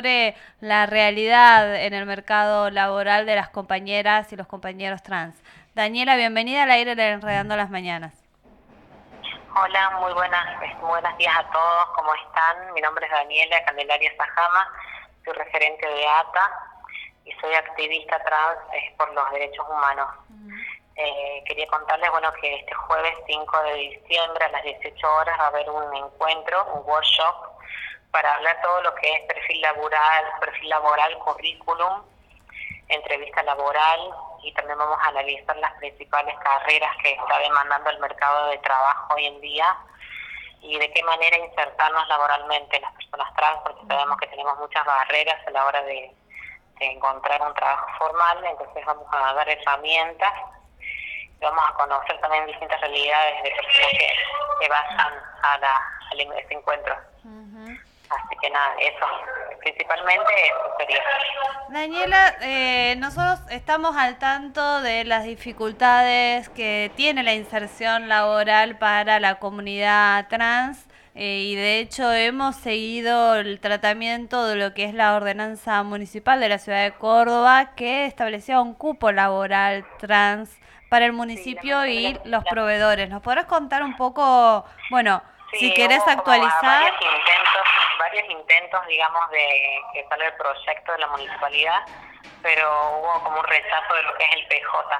sobre la realidad en el mercado laboral de las compañeras y los compañeros trans. Daniela, bienvenida al aire de Enredando las Mañanas. Hola, buenos días a todos, ¿cómo están? Mi nombre es Daniela Candelaria Sajama, soy referente de ATA y soy activista trans por los derechos humanos. Quería contarles que este jueves 5 de diciembre a las 18 horas va a haber un encuentro, un workshop, para hablar todo lo que es perfil laboral, currículum, entrevista laboral, y también vamos a analizar las principales carreras que está demandando el mercado de trabajo hoy en día y de qué manera insertarnos laboralmente las personas trans, porque sabemos que tenemos muchas barreras a la hora de encontrar un trabajo formal. Entonces vamos a dar herramientas, vamos a conocer también distintas realidades de personas que bajan a este encuentro. Así que nada, eso, principalmente eso sería. Daniela, nosotros estamos al tanto de las dificultades que tiene la inserción laboral para la comunidad trans y de hecho hemos seguido el tratamiento de lo que es la ordenanza municipal de la ciudad de Córdoba, que establecía un cupo laboral trans para el municipio y los proveedores. ¿Nos podrás contar un poco, si Sí, querés hubo como actualizar? varios intentos, digamos, de que salga el proyecto de la municipalidad, pero hubo como un rechazo de lo que es el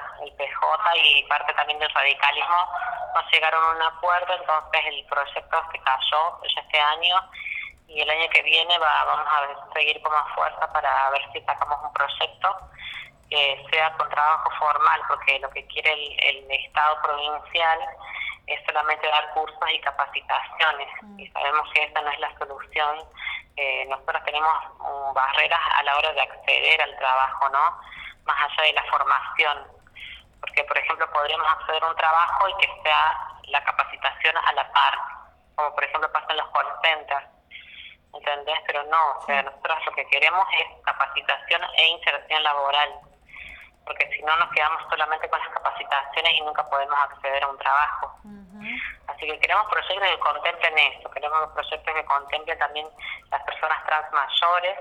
PJ y parte también del radicalismo. No llegaron a un acuerdo, entonces el proyecto se cayó ya este año, y el año que viene vamos a seguir con más fuerza para ver si sacamos un proyecto que sea con trabajo formal, porque lo que quiere el Estado provincial es solamente dar cursos y capacitaciones, y sabemos que esta no es la solución. Nosotros tenemos barreras a la hora de acceder al trabajo, ¿no? Más allá de la formación, porque por ejemplo podríamos acceder a un trabajo y que sea la capacitación a la par, como por ejemplo pasa en los call centers, ¿entendés? Pero no, o sea, nosotros lo que queremos es capacitación e inserción laboral, porque si no nos quedamos solamente con las capacitaciones y nunca podemos acceder a un trabajo. Así que queremos proyectos que contemplen esto, queremos proyectos que contemplen también las personas trans mayores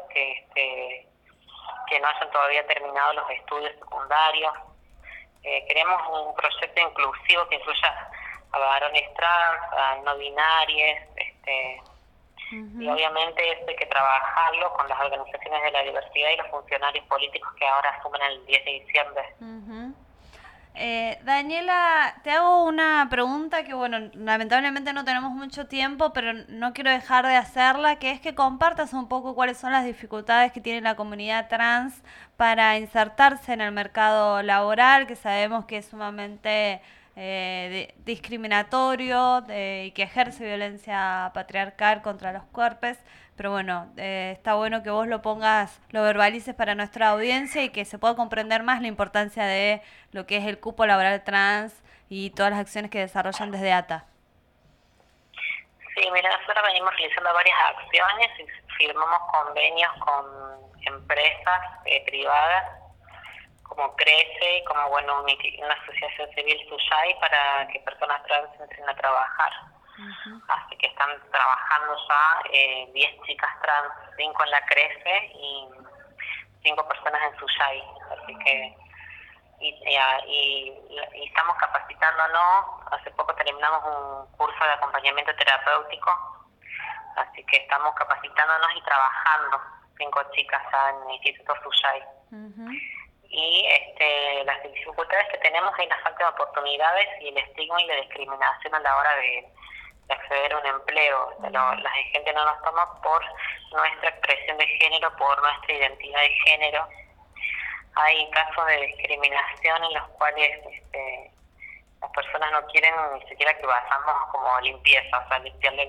que no hayan todavía terminado los estudios secundarios. Queremos un proyecto inclusivo que incluya a varones trans, a no binarios, y obviamente esto hay que trabajarlo con las organizaciones de la diversidad y los funcionarios políticos que ahora asumen el 10 de diciembre. Daniela, te hago una pregunta que, lamentablemente no tenemos mucho tiempo, pero no quiero dejar de hacerla, que es que compartas un poco cuáles son las dificultades que tiene la comunidad trans para insertarse en el mercado laboral, que sabemos que es sumamente discriminatorio y que ejerce violencia patriarcal contra los cuerpos. Pero está bueno que vos lo verbalices para nuestra audiencia y que se pueda comprender más la importancia de lo que es el cupo laboral trans y todas las acciones que desarrollan desde ATA. Sí, mira, nosotros venimos realizando varias acciones y firmamos convenios con empresas privadas como CRECE, como una asociación civil SUYAI, para que personas trans entren a trabajar. Así que están trabajando ya 10 chicas trans, 5 en la CRECE y 5 personas en SUYAI. Así que y estamos capacitándonos. Hace poco terminamos un curso de acompañamiento terapéutico, así que estamos capacitándonos y trabajando 5 chicas ya en el Instituto SUYAI. Y las dificultades que tenemos es la falta de oportunidades y el estigma y la discriminación a la hora de acceder a un empleo. La gente no nos toma por nuestra expresión de género, por nuestra identidad de género. Hay casos de discriminación en los cuales las personas no quieren ni siquiera que vayamos como limpieza, o sea,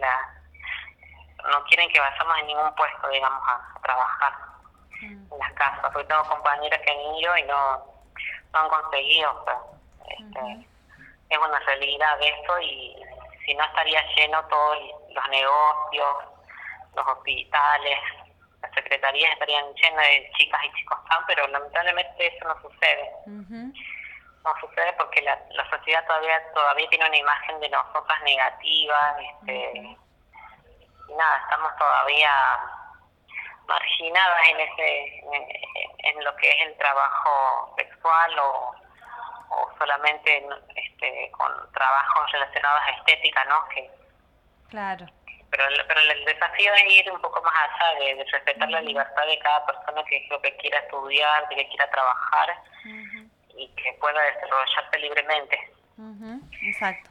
no quieren que vayamos en ningún puesto, digamos, a trabajar en las casas, porque tengo compañeras que han ido y no han conseguido, o sea, es una realidad de esto, y si no estaría lleno todos los negocios, los hospitales, las secretarías estarían llenas de chicas y chicos trans, pero lamentablemente eso no sucede. No sucede porque la sociedad todavía tiene una imagen de nosotras negativa, y nada, estamos todavía marginadas en lo que es el trabajo sexual o solamente con trabajos relacionados a estética, ¿no? Claro. Pero el desafío es ir un poco más allá de respetar la libertad de cada persona, que es lo que quiera estudiar, de que quiera trabajar y que pueda desarrollarse libremente. Exacto.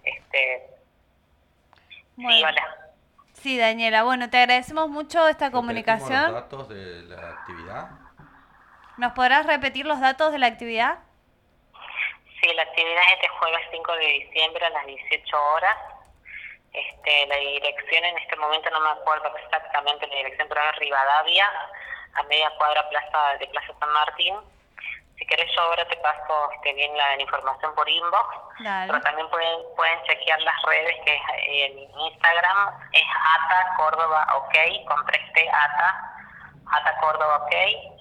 Sí, hola. Sí, Daniela, bueno, te agradecemos mucho esta comunicación. ¿Los datos de la actividad? ¿Nos podrás repetir los datos de la actividad? Sí, la actividad es este jueves 5 de diciembre a las 18 horas. La dirección en este momento no me acuerdo exactamente la dirección, pero es Rivadavia, a media cuadra de Plaza San Martín. Si querés yo ahora te paso bien la información por inbox. Dale. Pero también pueden chequear las redes, que es en Instagram es ATA Córdoba OK, con 3T ATA Córdoba OK.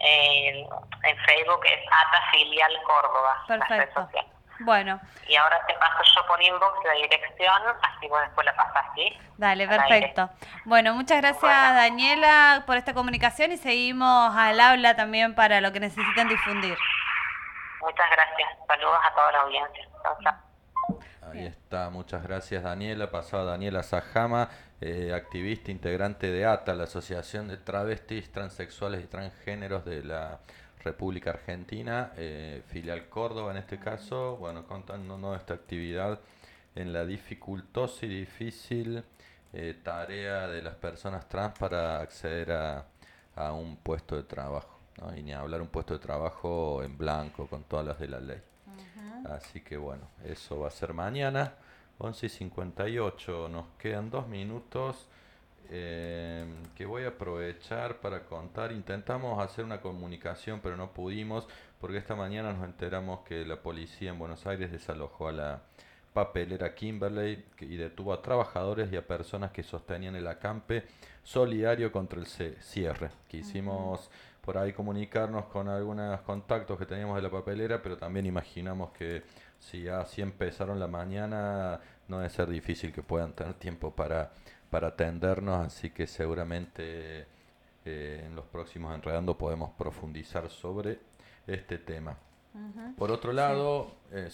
En Facebook es ATA Filial Córdoba. Perfecto. Bueno. Y ahora te paso yo por inbox la dirección, así vos después la pasás, ¿sí? Dale, perfecto. Bueno, muchas gracias Daniela por esta comunicación y seguimos al habla también para lo que necesiten difundir. Muchas gracias. Saludos a toda la audiencia. Chao. Ahí está, muchas gracias Daniela. Pasaba Daniela Sajama, activista integrante de ATA, la Asociación de Travestis, Transexuales y Transgéneros de la República Argentina, filial Córdoba en este caso, bueno, contándonos esta actividad en la dificultosa y difícil tarea de las personas trans para acceder a un puesto de trabajo, ¿no? Y ni hablar un puesto de trabajo en blanco con todas las de la ley. Así que bueno, eso va a ser mañana, 11:58, nos quedan 2 minutos. Que voy a aprovechar para contar. Intentamos hacer una comunicación pero no pudimos porque esta mañana nos enteramos que la policía en Buenos Aires desalojó a la papelera Kimberley y detuvo a trabajadores y a personas que sostenían el acampe solidario contra el cierre. Quisimos por ahí comunicarnos con algunos contactos que teníamos de la papelera, pero también imaginamos que si así empezaron la mañana no debe ser difícil que puedan tener tiempo para atendernos, así que seguramente en los próximos Enredando podemos profundizar sobre este tema. Por otro lado,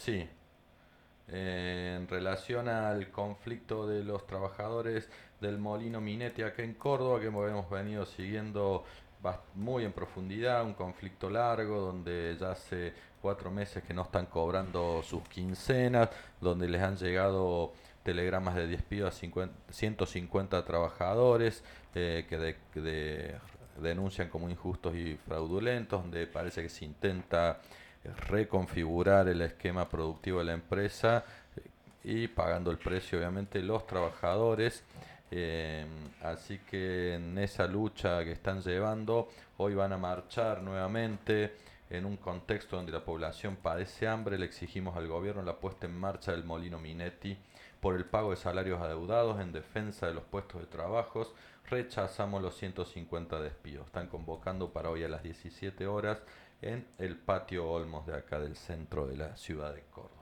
en relación al conflicto de los trabajadores del Molino Minetti acá en Córdoba, que hemos venido siguiendo muy en profundidad, un conflicto largo donde ya hace 4 meses que no están cobrando sus quincenas, donde les han llegado telegramas de despido a 150 trabajadores que denuncian como injustos y fraudulentos, donde parece que se intenta reconfigurar el esquema productivo de la empresa y pagando el precio obviamente los trabajadores. Así que en esa lucha que están llevando, hoy van a marchar nuevamente en un contexto donde la población padece hambre. Le exigimos al gobierno la puesta en marcha del Molino Minetti por el pago de salarios adeudados en defensa de los puestos de trabajo. Rechazamos los 150 despidos. Están convocando para hoy a las 17 horas en el patio Olmos de acá del centro de la ciudad de Córdoba.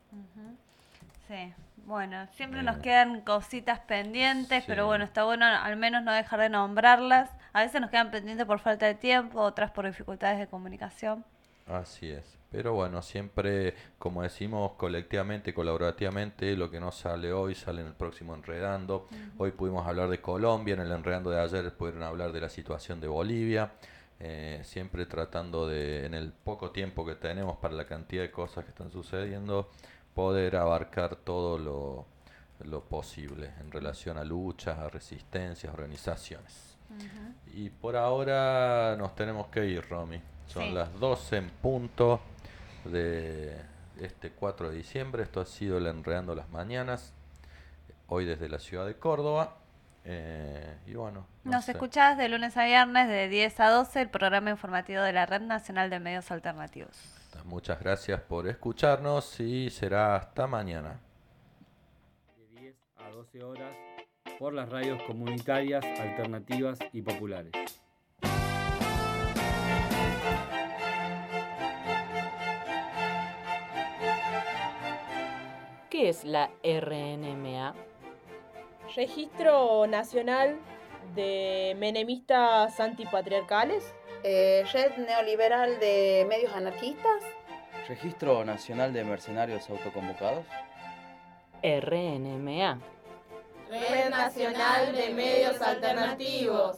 Sí, bueno, siempre nos quedan cositas pendientes, pero bueno, está bueno al menos no dejar de nombrarlas. A veces nos quedan pendientes por falta de tiempo, otras por dificultades de comunicación. Así es, pero bueno, siempre, como decimos, colectivamente, colaborativamente, lo que no sale hoy sale en el próximo Enredando. Hoy pudimos hablar de Colombia, en el Enredando de ayer pudieron hablar de la situación de Bolivia. Siempre tratando de, en el poco tiempo que tenemos para la cantidad de cosas que están sucediendo, poder abarcar todo lo posible en relación a luchas, a resistencias, organizaciones. Y por ahora nos tenemos que ir, Romy. Son las 12 en punto de este 4 de diciembre. Esto ha sido el Enredando las Mañanas, hoy desde la ciudad de Córdoba. Y bueno, nos escuchás de lunes a viernes de 10 a 12, el programa informativo de la Red Nacional de Medios Alternativos. Muchas gracias por escucharnos y será hasta mañana. De 10 a 12 horas por las radios comunitarias, alternativas y populares. ¿Qué es la RNMA? Registro Nacional de menemistas antipatriarcales. Red neoliberal de medios anarquistas. Registro Nacional de Mercenarios Autoconvocados. RNMA. Red Nacional de Medios Alternativos.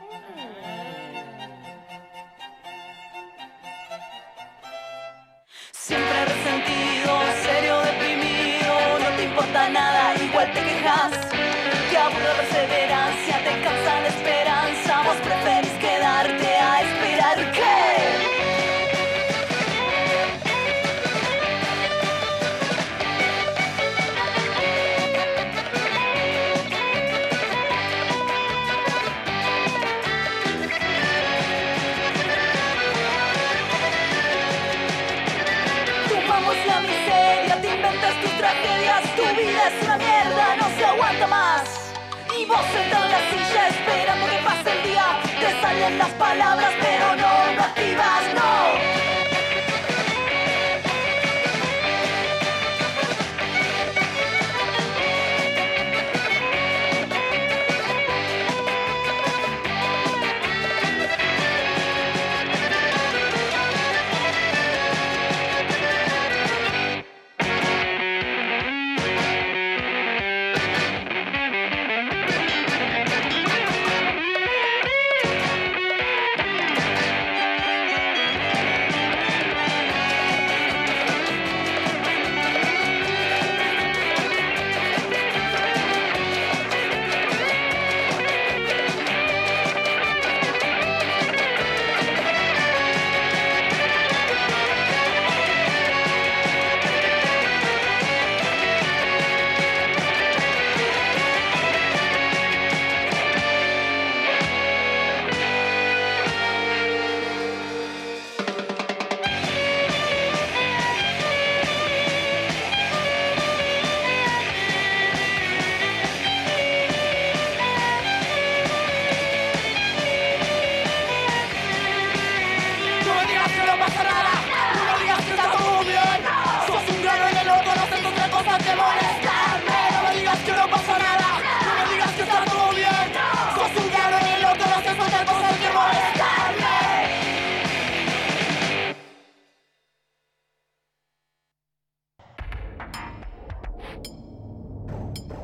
Siempre resentido, serio, deprimido, no te importa nada, igual te quejas. Te aburre la perseverancia, te cansa la esperanza, vos preferís quedarte a esperar que... La miseria, te inventas tus tragedias, tu vida es una mierda, no se aguanta más. Y vos sentado en la silla esperando que pase el día, te salen las palabras pero no activas, no.